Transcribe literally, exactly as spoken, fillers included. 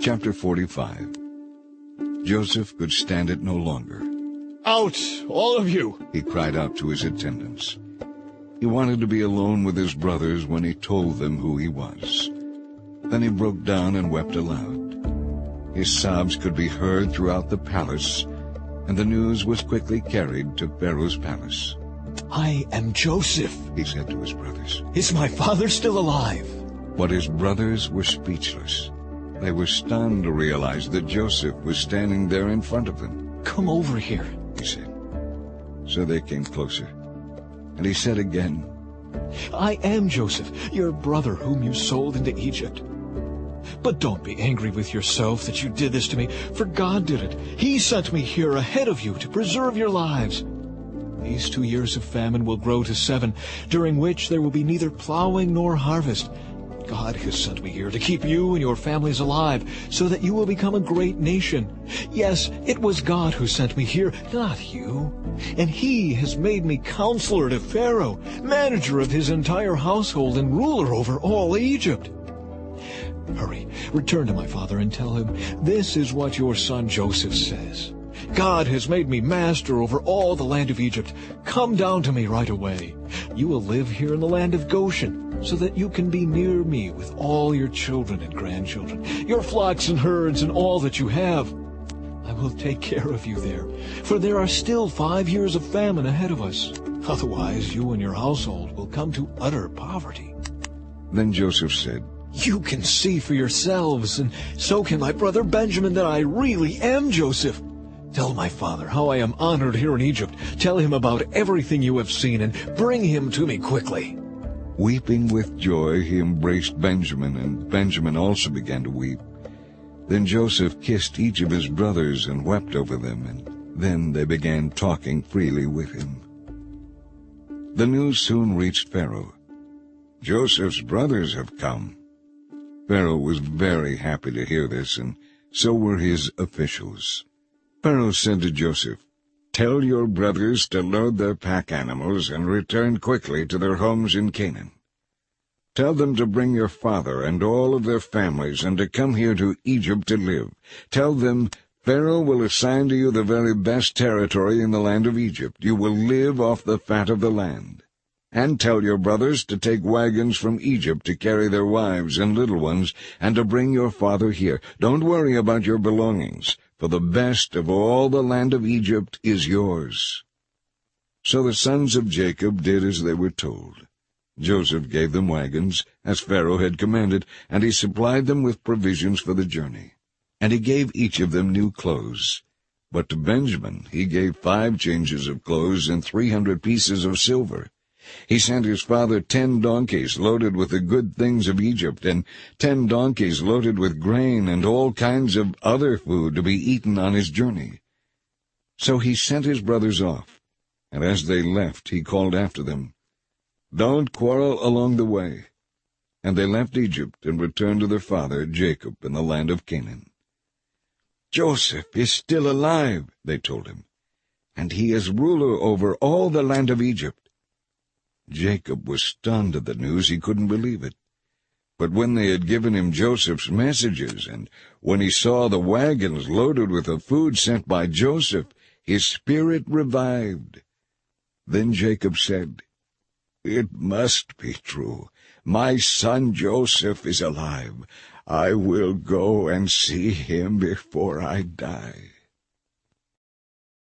Chapter forty-five. Joseph could stand it no longer. "Out, all of you!" He cried out to his attendants. He wanted to be alone with his brothers when he told them who he was. Then he broke down and wept aloud. His sobs could be heard throughout the palace, and the news was quickly carried to Pharaoh's palace. "I am Joseph," he said to his brothers. "Is my father still alive?" But his brothers were speechless. They were stunned to realize that Joseph was standing there in front of them. "Come over here," he said. So they came closer. And he said again, "I am Joseph, your brother whom you sold into Egypt. But don't be angry with yourself that you did this to me, for God did it. He sent me here ahead of you to preserve your lives. These two years of famine will grow to seven, during which there will be neither plowing nor harvest. God has sent me here to keep you and your families alive, so that you will become a great nation. Yes, it was God who sent me here, not you. And He has made me counselor to Pharaoh, manager of his entire household, and ruler over all Egypt. Hurry, return to my father and tell him, this is what your son Joseph says. God has made me master over all the land of Egypt. Come down to me right away. You will live here in the land of Goshen, so that you can be near me with all your children and grandchildren, your flocks and herds and all that you have. I will take care of you there, for there are still five years of famine ahead of us. Otherwise, you and your household will come to utter poverty." Then Joseph said, "You can see for yourselves, and so can my brother Benjamin, that I really am Joseph. Tell my father how I am honored here in Egypt. Tell him about everything you have seen, and bring him to me quickly." Weeping with joy, he embraced Benjamin, and Benjamin also began to weep. Then Joseph kissed each of his brothers and wept over them, and then they began talking freely with him. The news soon reached Pharaoh. "Joseph's brothers have come." Pharaoh was very happy to hear this, and so were his officials. Pharaoh said to Joseph, "Tell your brothers to load their pack animals and return quickly to their homes in Canaan. Tell them to bring your father and all of their families and to come here to Egypt to live. Tell them, Pharaoh will assign to you the very best territory in the land of Egypt. You will live off the fat of the land. And tell your brothers to take wagons from Egypt to carry their wives and little ones and to bring your father here. Don't worry about your belongings, for the best of all the land of Egypt is yours." So the sons of Jacob did as they were told. Joseph gave them wagons, as Pharaoh had commanded, and he supplied them with provisions for the journey. And he gave each of them new clothes. But to Benjamin he gave five changes of clothes and three hundred pieces of silver. He sent his father ten donkeys loaded with the good things of Egypt, and ten donkeys loaded with grain and all kinds of other food to be eaten on his journey. So he sent his brothers off, and as they left he called after them, "Don't quarrel along the way." And they left Egypt and returned to their father Jacob in the land of Canaan. "Joseph is still alive," they told him, "and he is ruler over all the land of Egypt." Jacob was stunned at the news. He couldn't believe it. But when they had given him Joseph's messages, and when he saw the wagons loaded with the food sent by Joseph, his spirit revived. Then Jacob said, "It must be true. My son Joseph is alive. I will go and see him before I die."